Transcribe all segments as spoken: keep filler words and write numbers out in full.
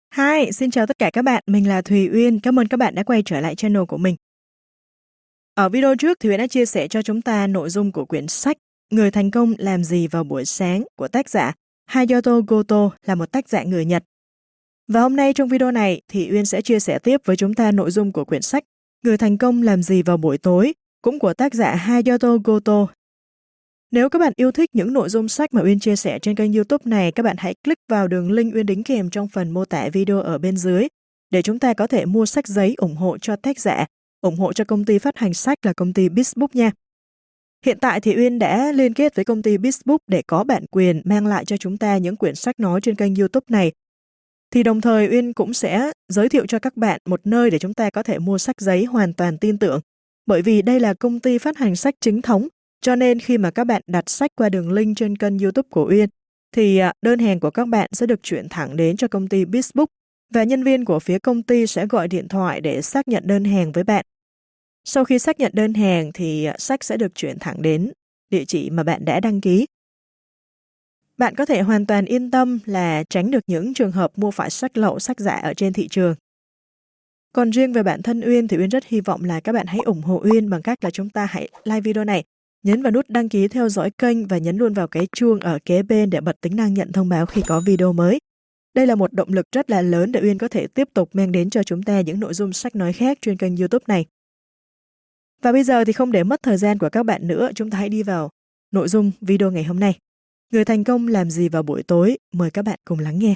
Hi, xin chào tất cả các bạn, mình là Thùy Uyên, cảm ơn các bạn đã quay trở lại channel của mình. Ở video trước thì Uyên đã chia sẻ cho chúng ta nội dung của quyển sách Người thành công làm gì vào buổi sáng của tác giả Hayato Goto, là một tác giả người Nhật. Và hôm nay trong video này thì Uyên sẽ chia sẻ tiếp với chúng ta nội dung của quyển sách Người thành công làm gì vào buổi tối, cũng của tác giả Hayato Goto. Nếu các bạn yêu thích những nội dung sách mà Uyên chia sẻ trên kênh YouTube này, các bạn hãy click vào đường link Uyên đính kèm trong phần mô tả video ở bên dưới để chúng ta có thể mua sách giấy ủng hộ cho tác giả, ủng hộ cho công ty phát hành sách là công ty Bizbook nha. Hiện tại thì Uyên đã liên kết với công ty Bizbook để có bản quyền mang lại cho chúng ta những quyển sách nói trên kênh YouTube này. Thì đồng thời Uyên cũng sẽ giới thiệu cho các bạn một nơi để chúng ta có thể mua sách giấy hoàn toàn tin tưởng, bởi vì đây là công ty phát hành sách chính thống. Cho nên khi mà các bạn đặt sách qua đường link trên kênh YouTube của Uyên, thì đơn hàng của các bạn sẽ được chuyển thẳng đến cho công ty Bizbook và nhân viên của phía công ty sẽ gọi điện thoại để xác nhận đơn hàng với bạn. Sau khi xác nhận đơn hàng thì sách sẽ được chuyển thẳng đến địa chỉ mà bạn đã đăng ký. Bạn có thể hoàn toàn yên tâm là tránh được những trường hợp mua phải sách lậu, sách giả ở trên thị trường. Còn riêng về bản thân Uyên thì Uyên rất hy vọng là các bạn hãy ủng hộ Uyên bằng cách là chúng ta hãy like video này, nhấn vào nút đăng ký theo dõi kênh và nhấn luôn vào cái chuông ở kế bên để bật tính năng nhận thông báo khi có video mới. Đây là một động lực rất là lớn để Uyên có thể tiếp tục mang đến cho chúng ta những nội dung sách nói khác trên kênh YouTube này. Và bây giờ thì không để mất thời gian của các bạn nữa, chúng ta hãy đi vào nội dung video ngày hôm nay. Người thành công làm gì vào buổi tối? Mời các bạn cùng lắng nghe.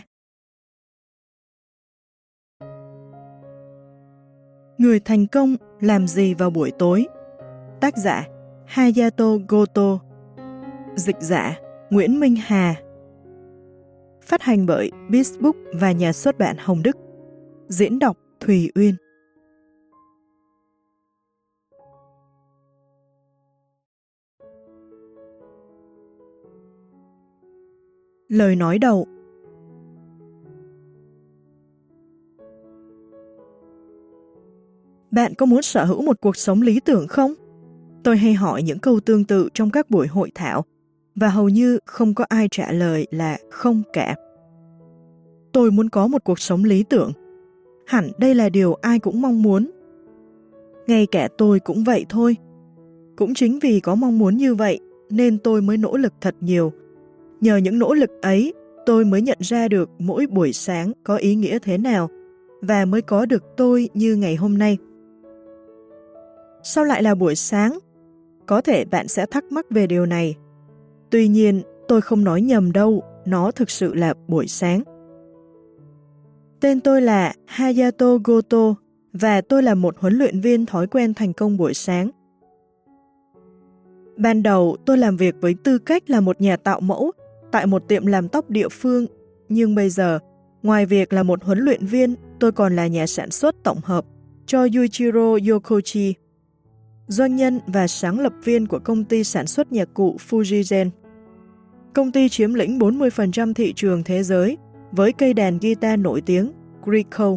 Người thành công làm gì vào buổi tối? Tác giả Hayato Goto. Dịch giả Nguyễn Minh Hà. Phát hành bởi Bizbook và nhà xuất bản Hồng Đức. Diễn đọc Thùy Uyên. Lời nói đầu. Bạn có muốn sở hữu một cuộc sống lý tưởng không? Tôi hay hỏi những câu tương tự trong các buổi hội thảo, và hầu như không có ai trả lời là không cả. Tôi muốn có một cuộc sống lý tưởng. Hẳn đây là điều ai cũng mong muốn. Ngay cả tôi cũng vậy thôi. Cũng chính vì có mong muốn như vậy, nên tôi mới nỗ lực thật nhiều. Nhờ những nỗ lực ấy, tôi mới nhận ra được mỗi buổi sáng có ý nghĩa thế nào, và mới có được tôi như ngày hôm nay. Sao lại là buổi sáng? Có thể bạn sẽ thắc mắc về điều này. Tuy nhiên, tôi không nói nhầm đâu, nó thực sự là buổi sáng. Tên tôi là Hayato Goto, và tôi là một huấn luyện viên thói quen thành công buổi sáng. Ban đầu, tôi làm việc với tư cách là một nhà tạo mẫu tại một tiệm làm tóc địa phương, nhưng bây giờ, ngoài việc là một huấn luyện viên, tôi còn là nhà sản xuất tổng hợp cho Yuichiro Yokochi, doanh nhân và sáng lập viên của công ty sản xuất nhạc cụ Fujigen. Công ty chiếm lĩnh bốn mươi phần trăm thị trường thế giới với cây đàn guitar nổi tiếng Grieco.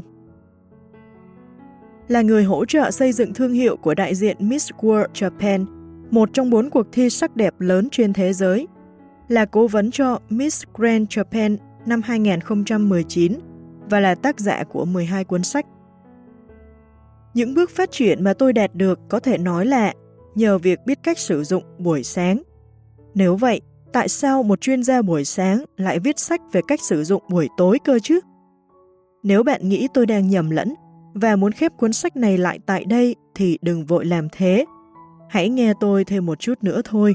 Là người hỗ trợ xây dựng thương hiệu của đại diện Miss World Japan, một trong bốn cuộc thi sắc đẹp lớn trên thế giới. Là cố vấn cho Miss Grand Japan năm hai không một chín và là tác giả của mười hai cuốn sách. Những bước phát triển mà tôi đạt được có thể nói là nhờ việc biết cách sử dụng buổi sáng. Nếu vậy, tại sao một chuyên gia buổi sáng lại viết sách về cách sử dụng buổi tối cơ chứ? Nếu bạn nghĩ tôi đang nhầm lẫn và muốn khép cuốn sách này lại tại đây thì đừng vội làm thế. Hãy nghe tôi thêm một chút nữa thôi.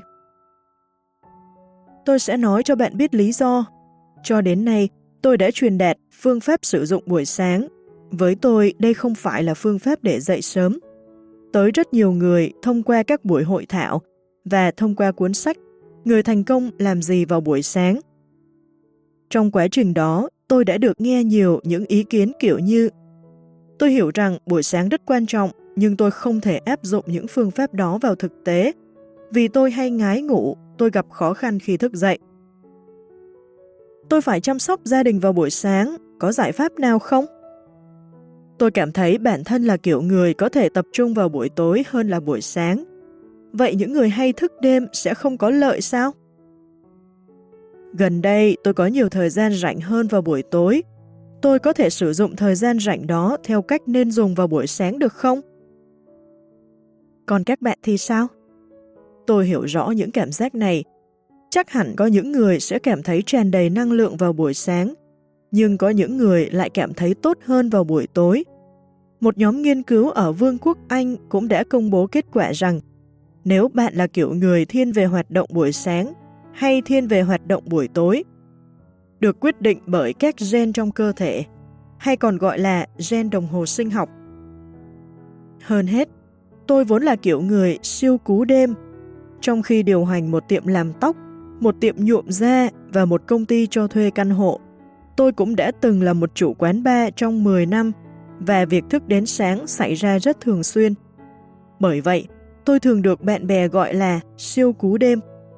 Tôi sẽ nói cho bạn biết lý do. Cho đến nay, tôi đã truyền đạt phương pháp sử dụng buổi sáng. Với tôi, đây không phải là phương pháp để dậy sớm. Tới rất nhiều người thông qua các buổi hội thảo và thông qua cuốn sách Người thành công làm gì vào buổi sáng. Trong quá trình đó, tôi đã được nghe nhiều những ý kiến kiểu như: tôi hiểu rằng buổi sáng rất quan trọng, nhưng tôi không thể áp dụng những phương pháp đó vào thực tế, vì tôi hay ngái ngủ, tôi gặp khó khăn khi thức dậy. Tôi phải chăm sóc gia đình vào buổi sáng, có giải pháp nào không? Tôi cảm thấy bản thân là kiểu người có thể tập trung vào buổi tối hơn là buổi sáng. Vậy những người hay thức đêm sẽ không có lợi sao? Gần đây tôi có nhiều thời gian rảnh hơn vào buổi tối. tôi có thể sử dụng thời gian rảnh đó theo cách nên dùng vào buổi sáng được không? Còn các bạn thì sao? Tôi hiểu rõ những cảm giác này. Chắc hẳn có những người sẽ cảm thấy tràn đầy năng lượng vào buổi sáng, nhưng có những người lại cảm thấy tốt hơn vào buổi tối. Một nhóm nghiên cứu ở Vương quốc Anh cũng đã công bố kết quả rằng nếu bạn là kiểu người thiên về hoạt động buổi sáng hay thiên về hoạt động buổi tối, được quyết định bởi các gen trong cơ thể, hay còn gọi là gen đồng hồ sinh học. Hơn hết, tôi vốn là kiểu người siêu cú đêm. Trong khi điều hành một tiệm làm tóc, một tiệm nhuộm da và một công ty cho thuê căn hộ, tôi cũng đã từng là một chủ quán bar trong mười năm và việc thức đến sáng xảy ra rất thường xuyên. Bởi vậy, tôi thường được bạn bè gọi là siêu cú đêm.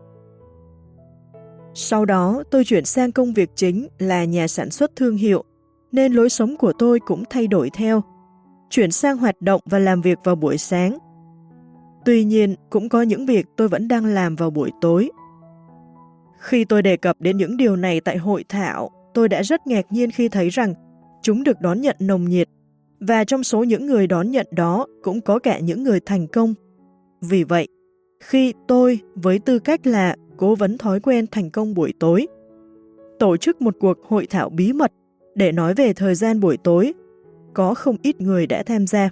Sau đó, tôi chuyển sang công việc chính là nhà sản xuất thương hiệu, nên lối sống của tôi cũng thay đổi theo, chuyển sang hoạt động và làm việc vào buổi sáng. Tuy nhiên, cũng có những việc tôi vẫn đang làm vào buổi tối. Khi tôi đề cập đến những điều này tại hội thảo, tôi đã rất ngạc nhiên khi thấy rằng chúng được đón nhận nồng nhiệt, và trong số những người đón nhận đó cũng có cả những người thành công. Vì vậy, khi tôi, với tư cách là cố vấn thói quen thành công buổi tối, tổ chức một cuộc hội thảo bí mật để nói về thời gian buổi tối, có không ít người đã tham gia.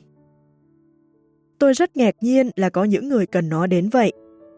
Tôi rất ngạc nhiên là có những người cần nó đến vậy.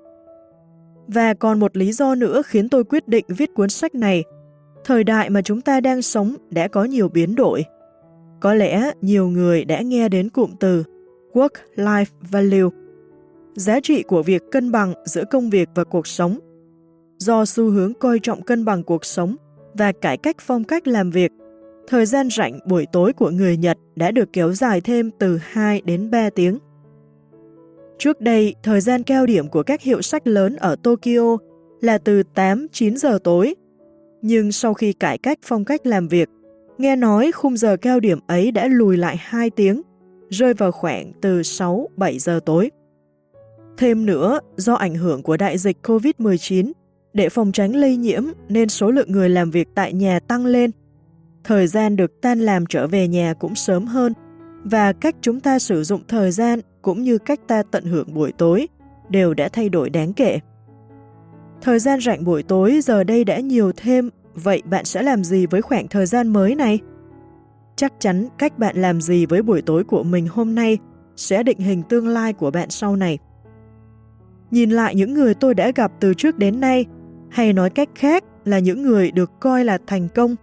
Và còn một lý do nữa khiến tôi quyết định viết cuốn sách này. Thời đại mà chúng ta đang sống đã có nhiều biến đổi. Có lẽ nhiều người đã nghe đến cụm từ Work-Life Value, giá trị của việc cân bằng giữa công việc và cuộc sống. Do xu hướng coi trọng cân bằng cuộc sống và cải cách phong cách làm việc, thời gian rảnh buổi tối của người Nhật đã được kéo dài thêm từ hai đến ba tiếng. Trước đây, thời gian cao điểm của các hiệu sách lớn ở Tokyo là từ tám đến chín giờ tối. Nhưng sau khi cải cách phong cách làm việc, nghe nói khung giờ cao điểm ấy đã lùi lại hai tiếng, rơi vào khoảng từ sáu đến bảy giờ tối. Thêm nữa, do ảnh hưởng của đại dịch covid mười chín, để phòng tránh lây nhiễm nên số lượng người làm việc tại nhà tăng lên. Thời gian được tan làm trở về nhà cũng sớm hơn, và cách chúng ta sử dụng thời gian cũng như cách ta tận hưởng buổi tối đều đã thay đổi đáng kể. Thời gian rảnh buổi tối giờ đây đã nhiều thêm, vậy bạn sẽ làm gì với khoảng thời gian mới này? Chắc chắn cách bạn làm gì với buổi tối của mình hôm nay sẽ định hình tương lai của bạn sau này. Nhìn lại những người tôi đã gặp từ trước đến nay, hay nói cách khác là những người được coi là thành công.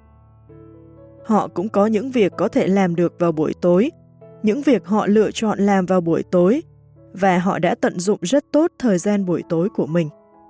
Họ cũng có những việc có thể làm được vào buổi tối, những việc họ lựa chọn làm vào buổi tối, và họ đã tận dụng rất tốt thời gian buổi tối của mình.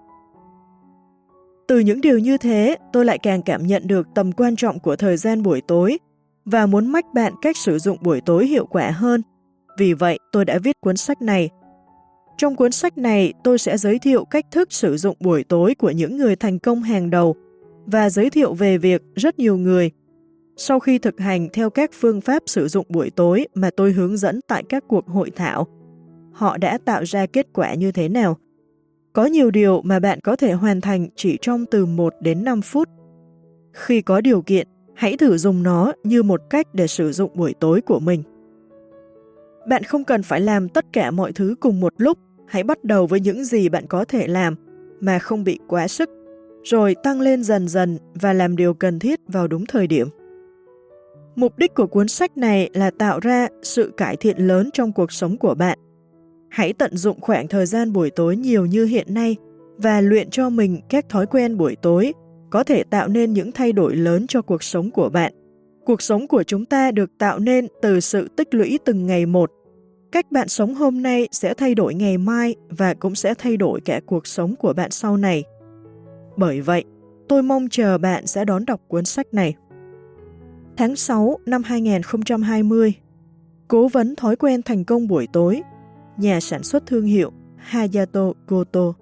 Từ những điều như thế, tôi lại càng cảm nhận được tầm quan trọng của thời gian buổi tối và muốn mách bạn cách sử dụng buổi tối hiệu quả hơn. Vì vậy, tôi đã viết cuốn sách này. Trong cuốn sách này, tôi sẽ giới thiệu cách thức sử dụng buổi tối của những người thành công hàng đầu và giới thiệu về việc rất nhiều người, sau khi thực hành theo các phương pháp sử dụng buổi tối mà tôi hướng dẫn tại các cuộc hội thảo, họ đã tạo ra kết quả như thế nào. Có nhiều điều mà bạn có thể hoàn thành chỉ trong từ một đến năm phút. Khi có điều kiện, hãy thử dùng nó như một cách để sử dụng buổi tối của mình. Bạn không cần phải làm tất cả mọi thứ cùng một lúc, hãy bắt đầu với những gì bạn có thể làm mà không bị quá sức, rồi tăng lên dần dần và làm điều cần thiết vào đúng thời điểm. Mục đích của cuốn sách này là tạo ra sự cải thiện lớn trong cuộc sống của bạn. Hãy tận dụng khoảng thời gian buổi tối nhiều như hiện nay và luyện cho mình các thói quen buổi tối có thể tạo nên những thay đổi lớn cho cuộc sống của bạn. Cuộc sống của chúng ta được tạo nên từ sự tích lũy từng ngày một. Cách bạn sống hôm nay sẽ thay đổi ngày mai và cũng sẽ thay đổi cả cuộc sống của bạn sau này. Bởi vậy, tôi mong chờ bạn sẽ đón đọc cuốn sách này. Tháng sáu năm hai nghìn không trăm hai mươi, Cố vấn thói quen thành công buổi tối, nhà sản xuất thương hiệu Hayato Goto.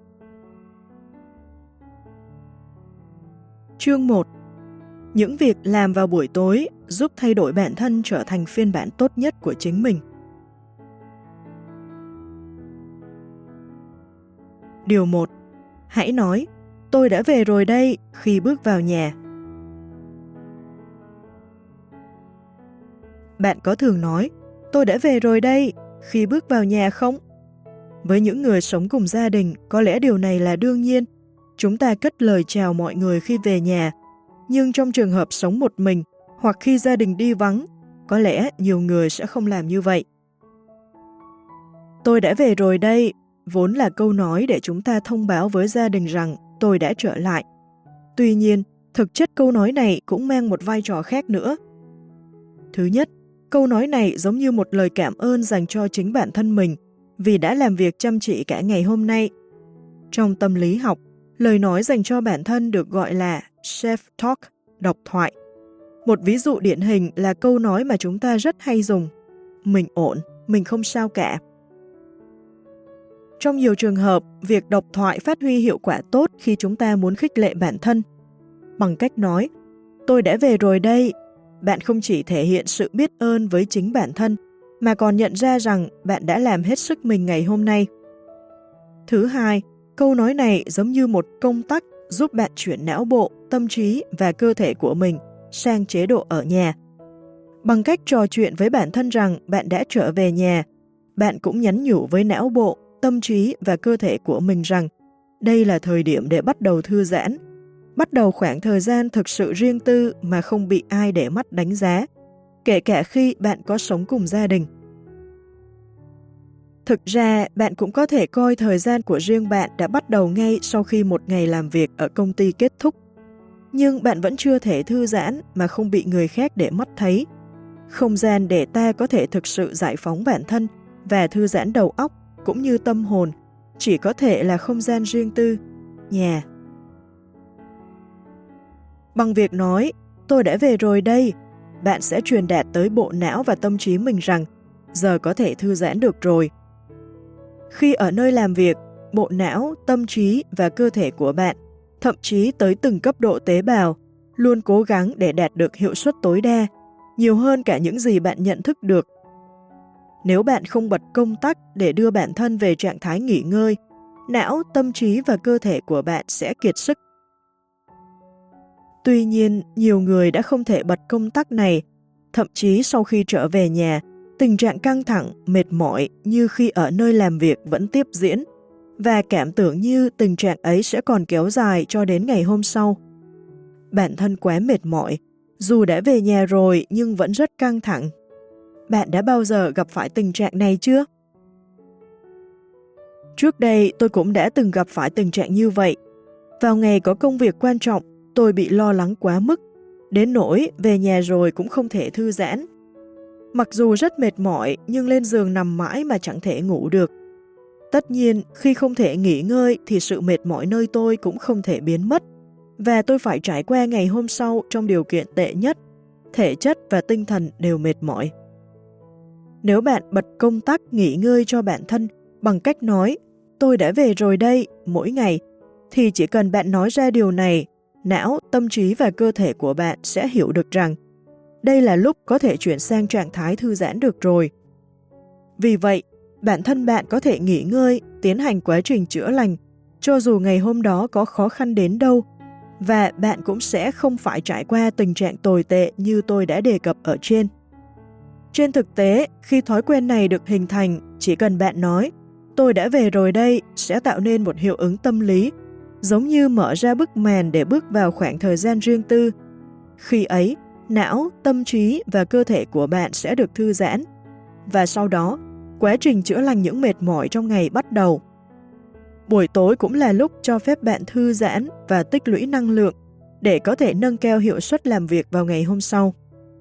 Chương một. Những việc làm vào buổi tối giúp thay đổi bản thân trở thành phiên bản tốt nhất của chính mình. Điều một. Hãy nói, tôi đã về rồi đây khi bước vào nhà. bạn có thường nói, tôi đã về rồi đây, khi bước vào nhà không? Với những người sống cùng gia đình, có lẽ điều này là đương nhiên. Chúng ta cất lời chào mọi người khi về nhà, nhưng trong trường hợp sống một mình hoặc khi gia đình đi vắng, có lẽ nhiều người sẽ không làm như vậy. Tôi đã về rồi đây, vốn là câu nói để chúng ta thông báo với gia đình rằng tôi đã trở lại. Tuy nhiên, thực chất câu nói này cũng mang một vai trò khác nữa. Thứ nhất, câu nói này giống như một lời cảm ơn dành cho chính bản thân mình vì đã làm việc chăm chỉ cả ngày hôm nay. Trong tâm lý học, lời nói dành cho bản thân được gọi là self-talk, độc thoại. Một ví dụ điển hình là câu nói mà chúng ta rất hay dùng, mình ổn, mình không sao cả. Trong nhiều trường hợp, việc độc thoại phát huy hiệu quả tốt khi chúng ta muốn khích lệ bản thân. Bằng cách nói, tôi đã về rồi đây, bạn không chỉ thể hiện sự biết ơn với chính bản thân, mà còn nhận ra rằng bạn đã làm hết sức mình ngày hôm nay. Thứ hai, câu nói này giống như một công tắc giúp bạn chuyển não bộ, tâm trí và cơ thể của mình sang chế độ ở nhà. Bằng cách trò chuyện với bản thân rằng bạn đã trở về nhà, bạn cũng nhắn nhủ với não bộ, tâm trí và cơ thể của mình rằng đây là thời điểm để bắt đầu thư giãn, bắt đầu khoảng thời gian thực sự riêng tư mà không bị ai để mắt đánh giá, kể cả khi bạn có sống cùng gia đình. Thực ra, bạn cũng có thể coi thời gian của riêng bạn đã bắt đầu ngay sau khi một ngày làm việc ở công ty kết thúc. Nhưng bạn vẫn chưa thể thư giãn mà không bị người khác để mắt thấy. Không gian để ta có thể thực sự giải phóng bản thân và thư giãn đầu óc cũng như tâm hồn chỉ có thể là không gian riêng tư, nhà. Bằng việc nói, tôi đã về rồi đây, bạn sẽ truyền đạt tới bộ não và tâm trí mình rằng giờ có thể thư giãn được rồi. Khi ở nơi làm việc, bộ não, tâm trí và cơ thể của bạn, thậm chí tới từng cấp độ tế bào, luôn cố gắng để đạt được hiệu suất tối đa, nhiều hơn cả những gì bạn nhận thức được. Nếu bạn không bật công tắc để đưa bản thân về trạng thái nghỉ ngơi, não, tâm trí và cơ thể của bạn sẽ kiệt sức. Tuy nhiên, nhiều người đã không thể bật công tắc này, thậm chí sau khi trở về nhà, tình trạng căng thẳng, mệt mỏi như khi ở nơi làm việc vẫn tiếp diễn, và cảm tưởng như tình trạng ấy sẽ còn kéo dài cho đến ngày hôm sau. Bản thân quá mệt mỏi, dù đã về nhà rồi nhưng vẫn rất căng thẳng. Bạn đã bao giờ gặp phải tình trạng này chưa? Trước đây tôi cũng đã từng gặp phải tình trạng như vậy. Vào ngày có công việc quan trọng, tôi bị lo lắng quá mức, đến nỗi về nhà rồi cũng không thể thư giãn. Mặc dù rất mệt mỏi nhưng lên giường nằm mãi mà chẳng thể ngủ được. Tất nhiên, khi không thể nghỉ ngơi thì sự mệt mỏi nơi tôi cũng không thể biến mất, và tôi phải trải qua ngày hôm sau trong điều kiện tệ nhất, thể chất và tinh thần đều mệt mỏi. Nếu bạn bật công tắc nghỉ ngơi cho bản thân bằng cách nói tôi đã về rồi đây mỗi ngày, thì chỉ cần bạn nói ra điều này, não, tâm trí và cơ thể của bạn sẽ hiểu được rằng đây là lúc có thể chuyển sang trạng thái thư giãn được rồi. Vì vậy, bản thân bạn có thể nghỉ ngơi, tiến hành quá trình chữa lành, cho dù ngày hôm đó có khó khăn đến đâu, và bạn cũng sẽ không phải trải qua tình trạng tồi tệ như tôi đã đề cập ở trên. Trên thực tế, khi thói quen này được hình thành, chỉ cần bạn nói tôi đã về rồi đây sẽ tạo nên một hiệu ứng tâm lý, giống như mở ra bức màn để bước vào khoảng thời gian riêng tư. Khi ấy, não, tâm trí và cơ thể của bạn sẽ được thư giãn, và sau đó, quá trình chữa lành những mệt mỏi trong ngày bắt đầu. Buổi tối cũng là lúc cho phép bạn thư giãn và tích lũy năng lượng để có thể nâng cao hiệu suất làm việc vào ngày hôm sau.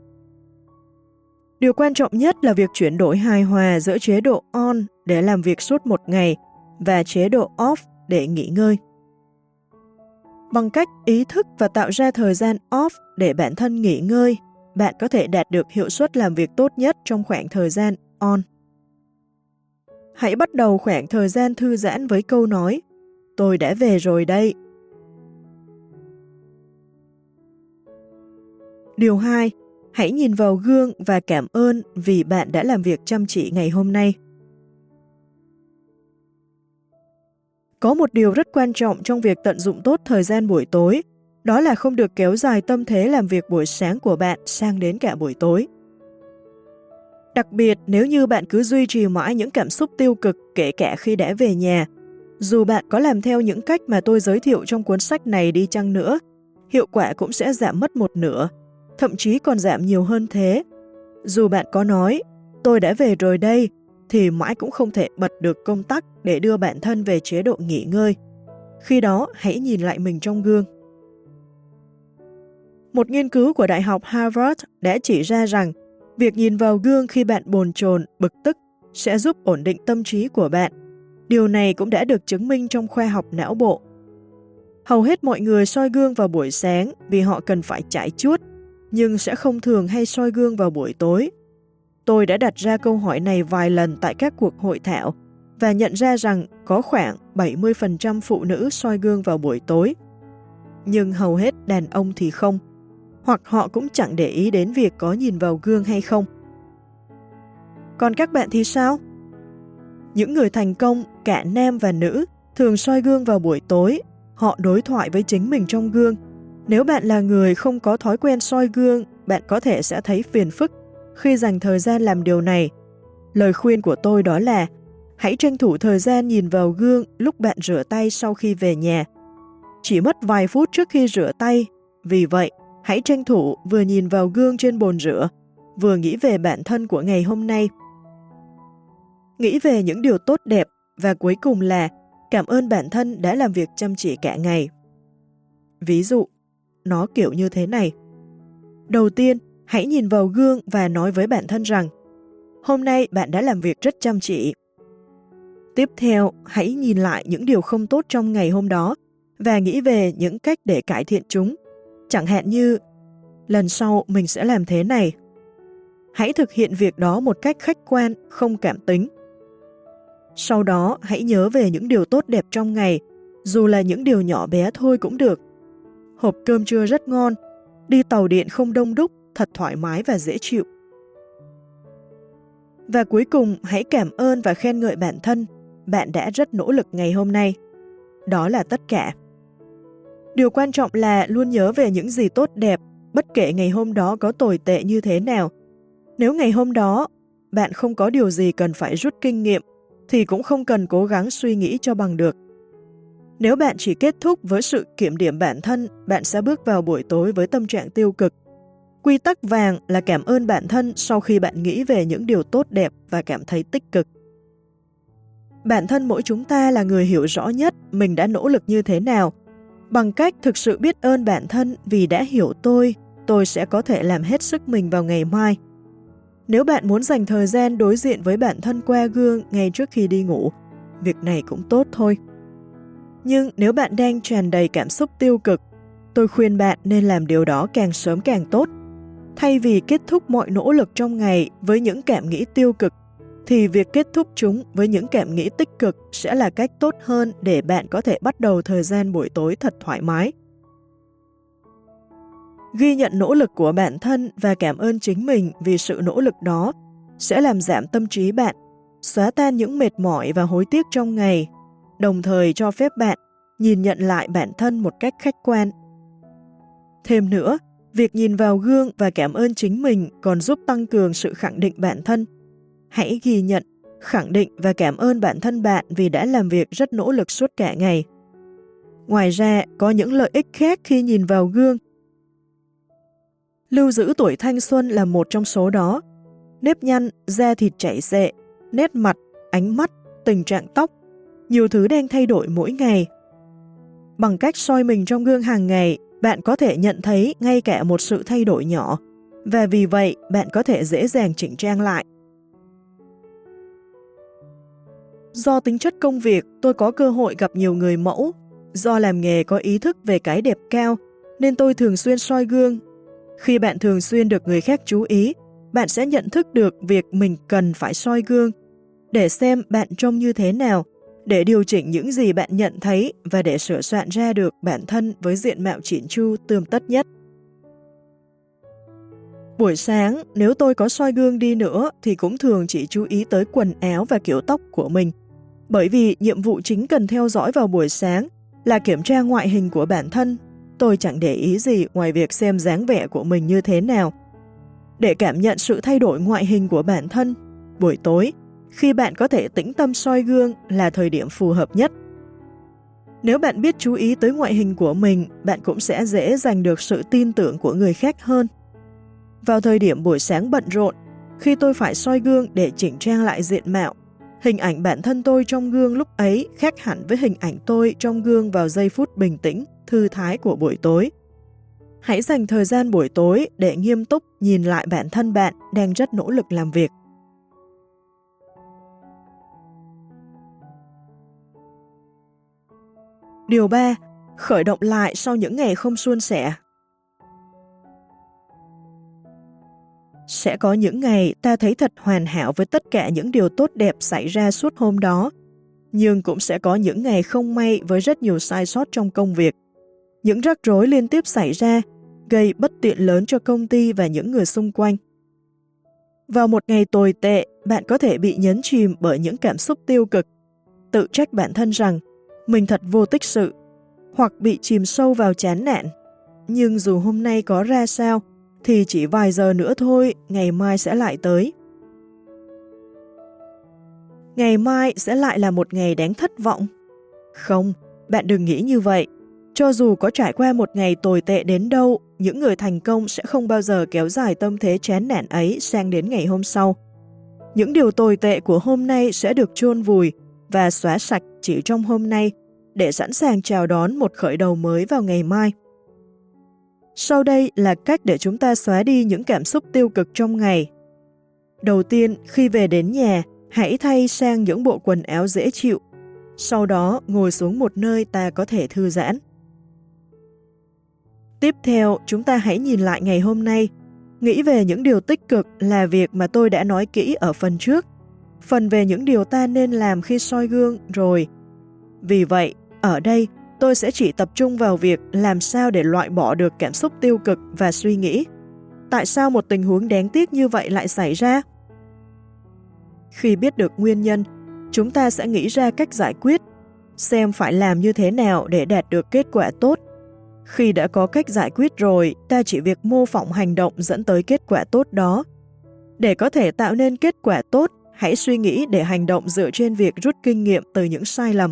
Điều quan trọng nhất là việc chuyển đổi hài hòa giữa chế độ on để làm việc suốt một ngày và chế độ off để nghỉ ngơi. Bằng cách ý thức và tạo ra thời gian off để bản thân nghỉ ngơi, bạn có thể đạt được hiệu suất làm việc tốt nhất trong khoảng thời gian on. Hãy bắt đầu khoảng thời gian thư giãn với câu nói tôi đã về rồi đây. Điều hai, hãy nhìn vào gương và cảm ơn vì bạn đã làm việc chăm chỉ ngày hôm nay. Có một điều rất quan trọng trong việc tận dụng tốt thời gian buổi tối, đó là không được kéo dài tâm thế làm việc buổi sáng của bạn sang đến cả buổi tối. Đặc biệt nếu như bạn cứ duy trì mãi những cảm xúc tiêu cực kể cả khi đã về nhà, dù bạn có làm theo những cách mà tôi giới thiệu trong cuốn sách này đi chăng nữa, hiệu quả cũng sẽ giảm mất một nửa, thậm chí còn giảm nhiều hơn thế. Dù bạn có nói, tôi đã về rồi đây, thì mãi cũng không thể bật được công tắc để đưa bản thân về chế độ nghỉ ngơi. Khi đó, hãy nhìn lại mình trong gương. Một nghiên cứu của Đại học Harvard đã chỉ ra rằng việc nhìn vào gương khi bạn bồn chồn, bực tức sẽ giúp ổn định tâm trí của bạn. Điều này cũng đã được chứng minh trong khoa học não bộ. Hầu hết mọi người soi gương vào buổi sáng vì họ cần phải chải chuốt, nhưng sẽ không thường hay soi gương vào buổi tối. Tôi đã đặt ra câu hỏi này vài lần tại các cuộc hội thảo và nhận ra rằng có khoảng bảy mươi phần trăm phụ nữ soi gương vào buổi tối. Nhưng hầu hết đàn ông thì không, hoặc họ cũng chẳng để ý đến việc có nhìn vào gương hay không. Còn các bạn thì sao? Những người thành công, cả nam và nữ, thường soi gương vào buổi tối. Họ đối thoại với chính mình trong gương. Nếu bạn là người không có thói quen soi gương, bạn có thể sẽ thấy phiền phức khi dành thời gian làm điều này. Lời khuyên của tôi đó là hãy tranh thủ thời gian nhìn vào gương lúc bạn rửa tay sau khi về nhà. Chỉ mất vài phút trước khi rửa tay, vì vậy hãy tranh thủ vừa nhìn vào gương trên bồn rửa, vừa nghĩ về bản thân của ngày hôm nay. Nghĩ về những điều tốt đẹp và cuối cùng là cảm ơn bản thân đã làm việc chăm chỉ cả ngày. Ví dụ, nó kiểu như thế này. Đầu tiên, hãy nhìn vào gương và nói với bản thân rằng hôm nay bạn đã làm việc rất chăm chỉ. Tiếp theo, hãy nhìn lại những điều không tốt trong ngày hôm đó và nghĩ về những cách để cải thiện chúng. Chẳng hạn như, lần sau mình sẽ làm thế này. Hãy thực hiện việc đó một cách khách quan, không cảm tính. Sau đó, hãy nhớ về những điều tốt đẹp trong ngày, dù là những điều nhỏ bé thôi cũng được. Hộp cơm trưa rất ngon, đi tàu điện không đông đúc, thật thoải mái và dễ chịu. Và cuối cùng, hãy cảm ơn và khen ngợi bản thân, bạn đã rất nỗ lực ngày hôm nay. Đó là tất cả. Điều quan trọng là luôn nhớ về những gì tốt đẹp, bất kể ngày hôm đó có tồi tệ như thế nào. Nếu ngày hôm đó, bạn không có điều gì cần phải rút kinh nghiệm, thì cũng không cần cố gắng suy nghĩ cho bằng được. Nếu bạn chỉ kết thúc với sự kiểm điểm bản thân, bạn sẽ bước vào buổi tối với tâm trạng tiêu cực. Quy tắc vàng là cảm ơn bản thân sau khi bạn nghĩ về những điều tốt đẹp và cảm thấy tích cực. Bản thân mỗi chúng ta là người hiểu rõ nhất mình đã nỗ lực như thế nào. Bằng cách thực sự biết ơn bản thân vì đã hiểu tôi, tôi sẽ có thể làm hết sức mình vào ngày mai. Nếu bạn muốn dành thời gian đối diện với bản thân qua gương ngay trước khi đi ngủ, việc này cũng tốt thôi. Nhưng nếu bạn đang tràn đầy cảm xúc tiêu cực, tôi khuyên bạn nên làm điều đó càng sớm càng tốt. Thay vì kết thúc mọi nỗ lực trong ngày với những cảm nghĩ tiêu cực, thì việc kết thúc chúng với những cảm nghĩ tích cực sẽ là cách tốt hơn để bạn có thể bắt đầu thời gian buổi tối thật thoải mái. Ghi nhận nỗ lực của bản thân và cảm ơn chính mình vì sự nỗ lực đó sẽ làm giảm tâm trí bạn, xóa tan những mệt mỏi và hối tiếc trong ngày, đồng thời cho phép bạn nhìn nhận lại bản thân một cách khách quan. Thêm nữa, việc nhìn vào gương và cảm ơn chính mình còn giúp tăng cường sự khẳng định bản thân. Hãy ghi nhận, khẳng định và cảm ơn bản thân bạn vì đã làm việc rất nỗ lực suốt cả ngày. Ngoài ra, có những lợi ích khác khi nhìn vào gương. Lưu giữ tuổi thanh xuân là một trong số đó. Nếp nhăn, da thịt chảy xệ, nét mặt, ánh mắt, tình trạng tóc, nhiều thứ đang thay đổi mỗi ngày. Bằng cách soi mình trong gương hàng ngày, bạn có thể nhận thấy ngay cả một sự thay đổi nhỏ, và vì vậy bạn có thể dễ dàng chỉnh trang lại. Do tính chất công việc, tôi có cơ hội gặp nhiều người mẫu. Do làm nghề có ý thức về cái đẹp cao, nên tôi thường xuyên soi gương. Khi bạn thường xuyên được người khác chú ý, bạn sẽ nhận thức được việc mình cần phải soi gương, để xem bạn trông như thế nào, để điều chỉnh những gì bạn nhận thấy và để sửa soạn ra được bản thân với diện mạo chỉn chu tươm tất nhất. Buổi sáng, nếu tôi có soi gương đi nữa thì cũng thường chỉ chú ý tới quần áo và kiểu tóc của mình, bởi vì nhiệm vụ chính cần theo dõi vào buổi sáng là kiểm tra ngoại hình của bản thân. Tôi chẳng để ý gì ngoài việc xem dáng vẻ của mình như thế nào. Để cảm nhận sự thay đổi ngoại hình của bản thân, buổi tối, khi bạn có thể tĩnh tâm soi gương là thời điểm phù hợp nhất. Nếu bạn biết chú ý tới ngoại hình của mình, bạn cũng sẽ dễ giành được sự tin tưởng của người khác hơn. Vào thời điểm buổi sáng bận rộn, khi tôi phải soi gương để chỉnh trang lại diện mạo, hình ảnh bản thân tôi trong gương lúc ấy khác hẳn với hình ảnh tôi trong gương vào giây phút bình tĩnh, thư thái của buổi tối. Hãy dành thời gian buổi tối để nghiêm túc nhìn lại bản thân bạn đang rất nỗ lực làm việc. Điều ba. Khởi động lại sau những ngày không suôn sẻ. Sẽ có những ngày ta thấy thật hoàn hảo với tất cả những điều tốt đẹp xảy ra suốt hôm đó, nhưng cũng sẽ có những ngày không may với rất nhiều sai sót trong công việc. Những rắc rối liên tiếp xảy ra, gây bất tiện lớn cho công ty và những người xung quanh. Vào một ngày tồi tệ, bạn có thể bị nhấn chìm bởi những cảm xúc tiêu cực, tự trách bản thân rằng mình thật vô tích sự, hoặc bị chìm sâu vào chán nản. Nhưng dù hôm nay có ra sao, thì chỉ vài giờ nữa thôi, ngày mai sẽ lại tới. Ngày mai sẽ lại là một ngày đáng thất vọng. Không, bạn đừng nghĩ như vậy. Cho dù có trải qua một ngày tồi tệ đến đâu, những người thành công sẽ không bao giờ kéo dài tâm thế chán nản ấy sang đến ngày hôm sau. Những điều tồi tệ của hôm nay sẽ được chôn vùi và xóa sạch chỉ trong hôm nay để sẵn sàng chào đón một khởi đầu mới vào ngày mai. Sau đây là cách để chúng ta xóa đi những cảm xúc tiêu cực trong ngày. Đầu tiên, khi về đến nhà, hãy thay sang những bộ quần áo dễ chịu. Sau đó, ngồi xuống một nơi ta có thể thư giãn. Tiếp theo, chúng ta hãy nhìn lại ngày hôm nay. Nghĩ về những điều tích cực là việc mà tôi đã nói kỹ ở phần trước. Phần về những điều ta nên làm khi soi gương rồi. Vì vậy, ở đây, tôi sẽ chỉ tập trung vào việc làm sao để loại bỏ được cảm xúc tiêu cực và suy nghĩ. Tại sao một tình huống đáng tiếc như vậy lại xảy ra? Khi biết được nguyên nhân, chúng ta sẽ nghĩ ra cách giải quyết, xem phải làm như thế nào để đạt được kết quả tốt. Khi đã có cách giải quyết rồi, ta chỉ việc mô phỏng hành động dẫn tới kết quả tốt đó. Để có thể tạo nên kết quả tốt, hãy suy nghĩ để hành động dựa trên việc rút kinh nghiệm từ những sai lầm.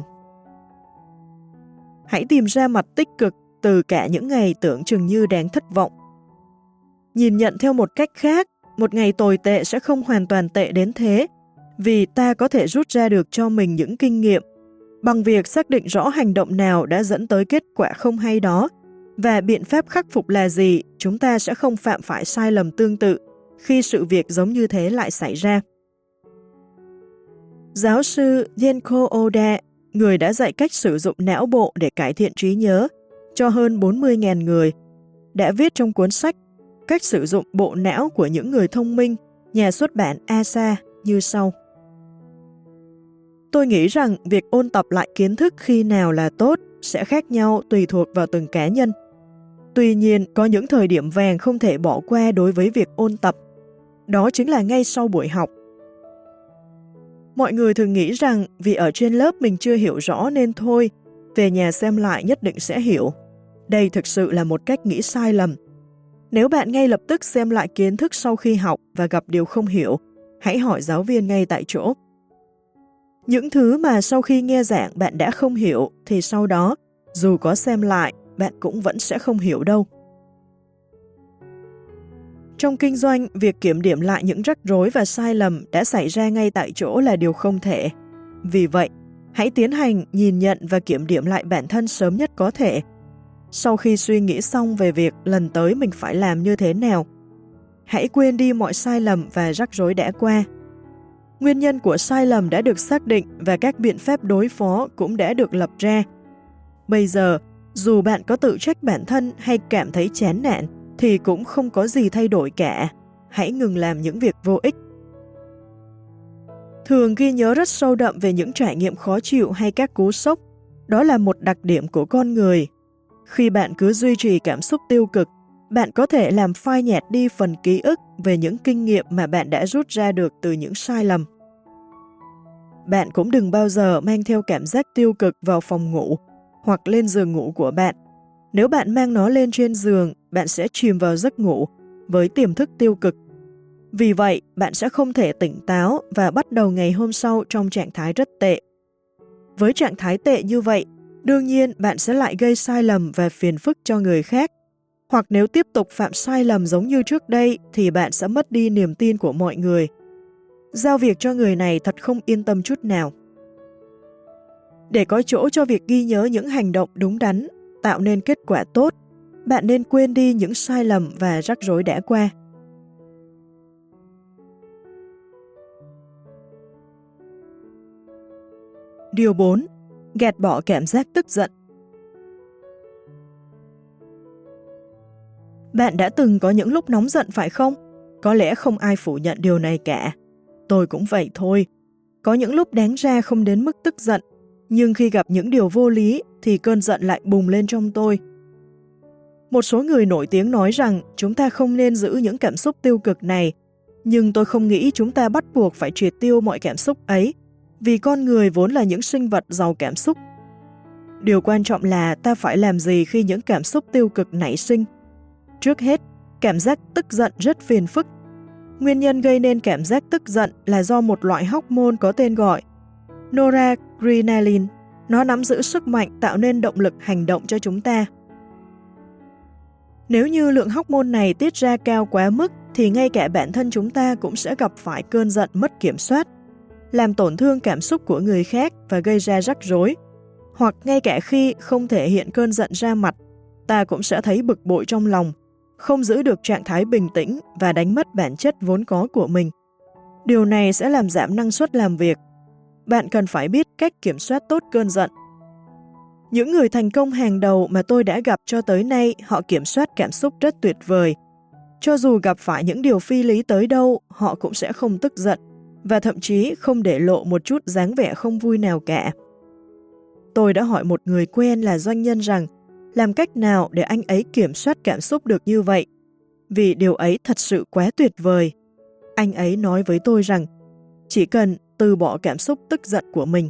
Hãy tìm ra mặt tích cực từ cả những ngày tưởng chừng như đáng thất vọng. Nhìn nhận theo một cách khác, một ngày tồi tệ sẽ không hoàn toàn tệ đến thế, vì ta có thể rút ra được cho mình những kinh nghiệm. Bằng việc xác định rõ hành động nào đã dẫn tới kết quả không hay đó, và biện pháp khắc phục là gì, chúng ta sẽ không phạm phải sai lầm tương tự khi sự việc giống như thế lại xảy ra. Giáo sư Genko Oda, người đã dạy cách sử dụng não bộ để cải thiện trí nhớ cho hơn bốn mươi nghìn người, đã viết trong cuốn sách Cách sử dụng bộ não của những người thông minh, nhà xuất bản a ét a như sau. Tôi nghĩ rằng việc ôn tập lại kiến thức khi nào là tốt sẽ khác nhau tùy thuộc vào từng cá nhân. Tuy nhiên, có những thời điểm vàng không thể bỏ qua đối với việc ôn tập. Đó chính là ngay sau buổi học. Mọi người thường nghĩ rằng vì ở trên lớp mình chưa hiểu rõ nên thôi, về nhà xem lại nhất định sẽ hiểu. Đây thực sự là một cách nghĩ sai lầm. Nếu bạn ngay lập tức xem lại kiến thức sau khi học và gặp điều không hiểu, hãy hỏi giáo viên ngay tại chỗ. Những thứ mà sau khi nghe giảng bạn đã không hiểu thì sau đó, dù có xem lại, bạn cũng vẫn sẽ không hiểu đâu. Trong kinh doanh, việc kiểm điểm lại những rắc rối và sai lầm đã xảy ra ngay tại chỗ là điều không thể. Vì vậy, hãy tiến hành nhìn nhận và kiểm điểm lại bản thân sớm nhất có thể. Sau khi suy nghĩ xong về việc lần tới mình phải làm như thế nào, hãy quên đi mọi sai lầm và rắc rối đã qua. Nguyên nhân của sai lầm đã được xác định và các biện pháp đối phó cũng đã được lập ra. Bây giờ, dù bạn có tự trách bản thân hay cảm thấy chán nản, thì cũng không có gì thay đổi cả. Hãy ngừng làm những việc vô ích. Thường ghi nhớ rất sâu đậm về những trải nghiệm khó chịu hay các cú sốc. Đó là một đặc điểm của con người. Khi bạn cứ duy trì cảm xúc tiêu cực, bạn có thể làm phai nhạt đi phần ký ức về những kinh nghiệm mà bạn đã rút ra được từ những sai lầm. Bạn cũng đừng bao giờ mang theo cảm giác tiêu cực vào phòng ngủ hoặc lên giường ngủ của bạn. Nếu bạn mang nó lên trên giường, bạn sẽ chìm vào giấc ngủ với tiềm thức tiêu cực Vì vậy, bạn sẽ không thể tỉnh táo và bắt đầu ngày hôm sau trong trạng thái rất tệ. Với trạng thái tệ như vậy, đương nhiên bạn sẽ lại gây sai lầm và phiền phức cho người khác. Hoặc nếu tiếp tục phạm sai lầm giống như trước đây thì bạn sẽ mất đi niềm tin của mọi người. Giao việc cho người này thật không yên tâm chút nào. Để có chỗ cho việc ghi nhớ những hành động đúng đắn, tạo nên kết quả tốt, bạn nên quên đi những sai lầm và rắc rối đã qua. Điều bốn. Gạt bỏ cảm giác tức giận. Bạn đã từng có những lúc nóng giận phải không? Có lẽ không ai phủ nhận điều này cả. Tôi cũng vậy thôi. Có những lúc đáng ra không đến mức tức giận, nhưng khi gặp những điều vô lý thì cơn giận lại bùng lên trong tôi. Một số người nổi tiếng nói rằng chúng ta không nên giữ những cảm xúc tiêu cực này, nhưng tôi không nghĩ chúng ta bắt buộc phải triệt tiêu mọi cảm xúc ấy, vì con người vốn là những sinh vật giàu cảm xúc. Điều quan trọng là ta phải làm gì khi những cảm xúc tiêu cực nảy sinh. Trước hết, cảm giác tức giận rất phiền phức. Nguyên nhân gây nên cảm giác tức giận là do một loại hormone có tên gọi noradrenaline. Nó nắm giữ sức mạnh tạo nên động lực hành động cho chúng ta. Nếu như lượng hormone này tiết ra cao quá mức thì ngay cả bản thân chúng ta cũng sẽ gặp phải cơn giận mất kiểm soát, làm tổn thương cảm xúc của người khác và gây ra rắc rối. Hoặc ngay cả khi không thể hiện cơn giận ra mặt, ta cũng sẽ thấy bực bội trong lòng, không giữ được trạng thái bình tĩnh và đánh mất bản chất vốn có của mình. Điều này sẽ làm giảm năng suất làm việc. Bạn cần phải biết cách kiểm soát tốt cơn giận. Những người thành công hàng đầu mà tôi đã gặp cho tới nay, họ kiểm soát cảm xúc rất tuyệt vời. Cho dù gặp phải những điều phi lý tới đâu, họ cũng sẽ không tức giận và thậm chí không để lộ một chút dáng vẻ không vui nào cả. Tôi đã hỏi một người quen là doanh nhân rằng làm cách nào để anh ấy kiểm soát cảm xúc được như vậy, vì điều ấy thật sự quá tuyệt vời. Anh ấy nói với tôi rằng chỉ cần từ bỏ cảm xúc tức giận của mình.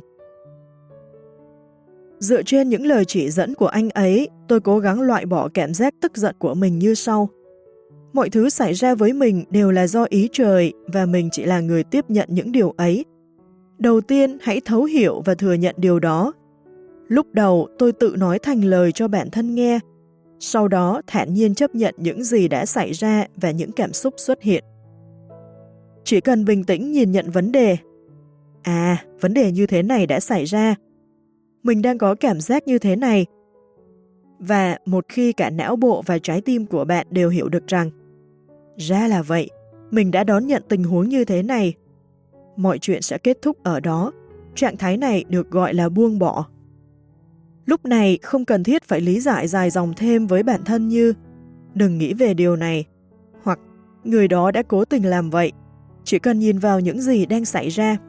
Dựa trên những lời chỉ dẫn của anh ấy, tôi cố gắng loại bỏ cảm giác tức giận của mình như sau. Mọi thứ xảy ra với mình đều là do ý trời và mình chỉ là người tiếp nhận những điều ấy. Đầu tiên, hãy thấu hiểu và thừa nhận điều đó. Lúc đầu, tôi tự nói thành lời cho bản thân nghe. Sau đó, thản nhiên chấp nhận những gì đã xảy ra và những cảm xúc xuất hiện. Chỉ cần bình tĩnh nhìn nhận vấn đề. À, vấn đề như thế này đã xảy ra. Mình đang có cảm giác như thế này. Và một khi cả não bộ và trái tim của bạn đều hiểu được rằng ra là vậy, mình đã đón nhận tình huống như thế này. Mọi chuyện sẽ kết thúc ở đó. Trạng thái này được gọi là buông bỏ. Lúc này không cần thiết phải lý giải dài dòng thêm với bản thân như đừng nghĩ về điều này, hoặc người đó đã cố tình làm vậy. Chỉ cần nhìn vào những gì đang xảy ra.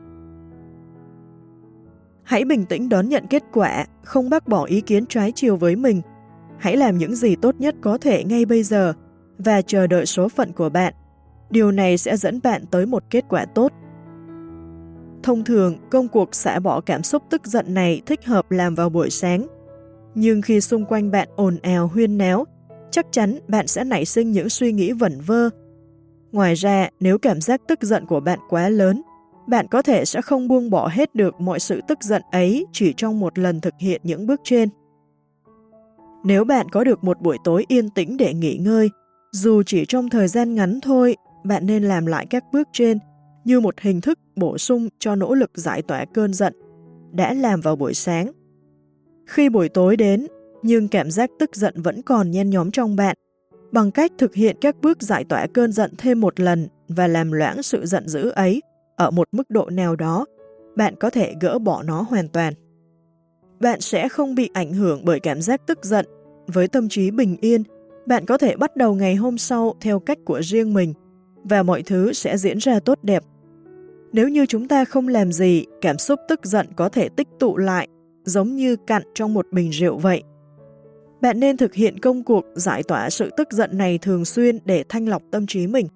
Hãy bình tĩnh đón nhận kết quả, không bác bỏ ý kiến trái chiều với mình. Hãy làm những gì tốt nhất có thể ngay bây giờ và chờ đợi số phận của bạn. Điều này sẽ dẫn bạn tới một kết quả tốt. Thông thường, công cuộc xả bỏ cảm xúc tức giận này thích hợp làm vào buổi sáng. Nhưng khi xung quanh bạn ồn ào huyên náo, chắc chắn bạn sẽ nảy sinh những suy nghĩ vẩn vơ. Ngoài ra, nếu cảm giác tức giận của bạn quá lớn, bạn có thể sẽ không buông bỏ hết được mọi sự tức giận ấy chỉ trong một lần thực hiện những bước trên. Nếu bạn có được một buổi tối yên tĩnh để nghỉ ngơi, dù chỉ trong thời gian ngắn thôi, bạn nên làm lại các bước trên như một hình thức bổ sung cho nỗ lực giải tỏa cơn giận đã làm vào buổi sáng. Khi buổi tối đến, nhưng cảm giác tức giận vẫn còn nhen nhóm trong bạn, bằng cách thực hiện các bước giải tỏa cơn giận thêm một lần và làm loãng sự giận dữ ấy ở một mức độ nào đó, bạn có thể gỡ bỏ nó hoàn toàn. Bạn sẽ không bị ảnh hưởng bởi cảm giác tức giận. Với tâm trí bình yên, bạn có thể bắt đầu ngày hôm sau theo cách của riêng mình và mọi thứ sẽ diễn ra tốt đẹp. Nếu như chúng ta không làm gì, cảm xúc tức giận có thể tích tụ lại giống như cặn trong một bình rượu vậy. Bạn nên thực hiện công cuộc giải tỏa sự tức giận này thường xuyên để thanh lọc tâm trí mình.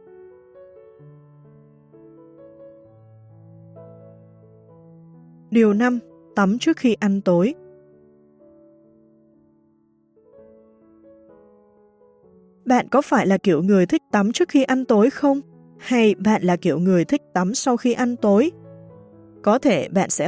Điều năm. Tắm trước khi ăn tối. Bạn có phải là kiểu người thích tắm trước khi ăn tối không? Hay bạn là kiểu người thích tắm sau khi ăn tối? Có thể bạn sẽ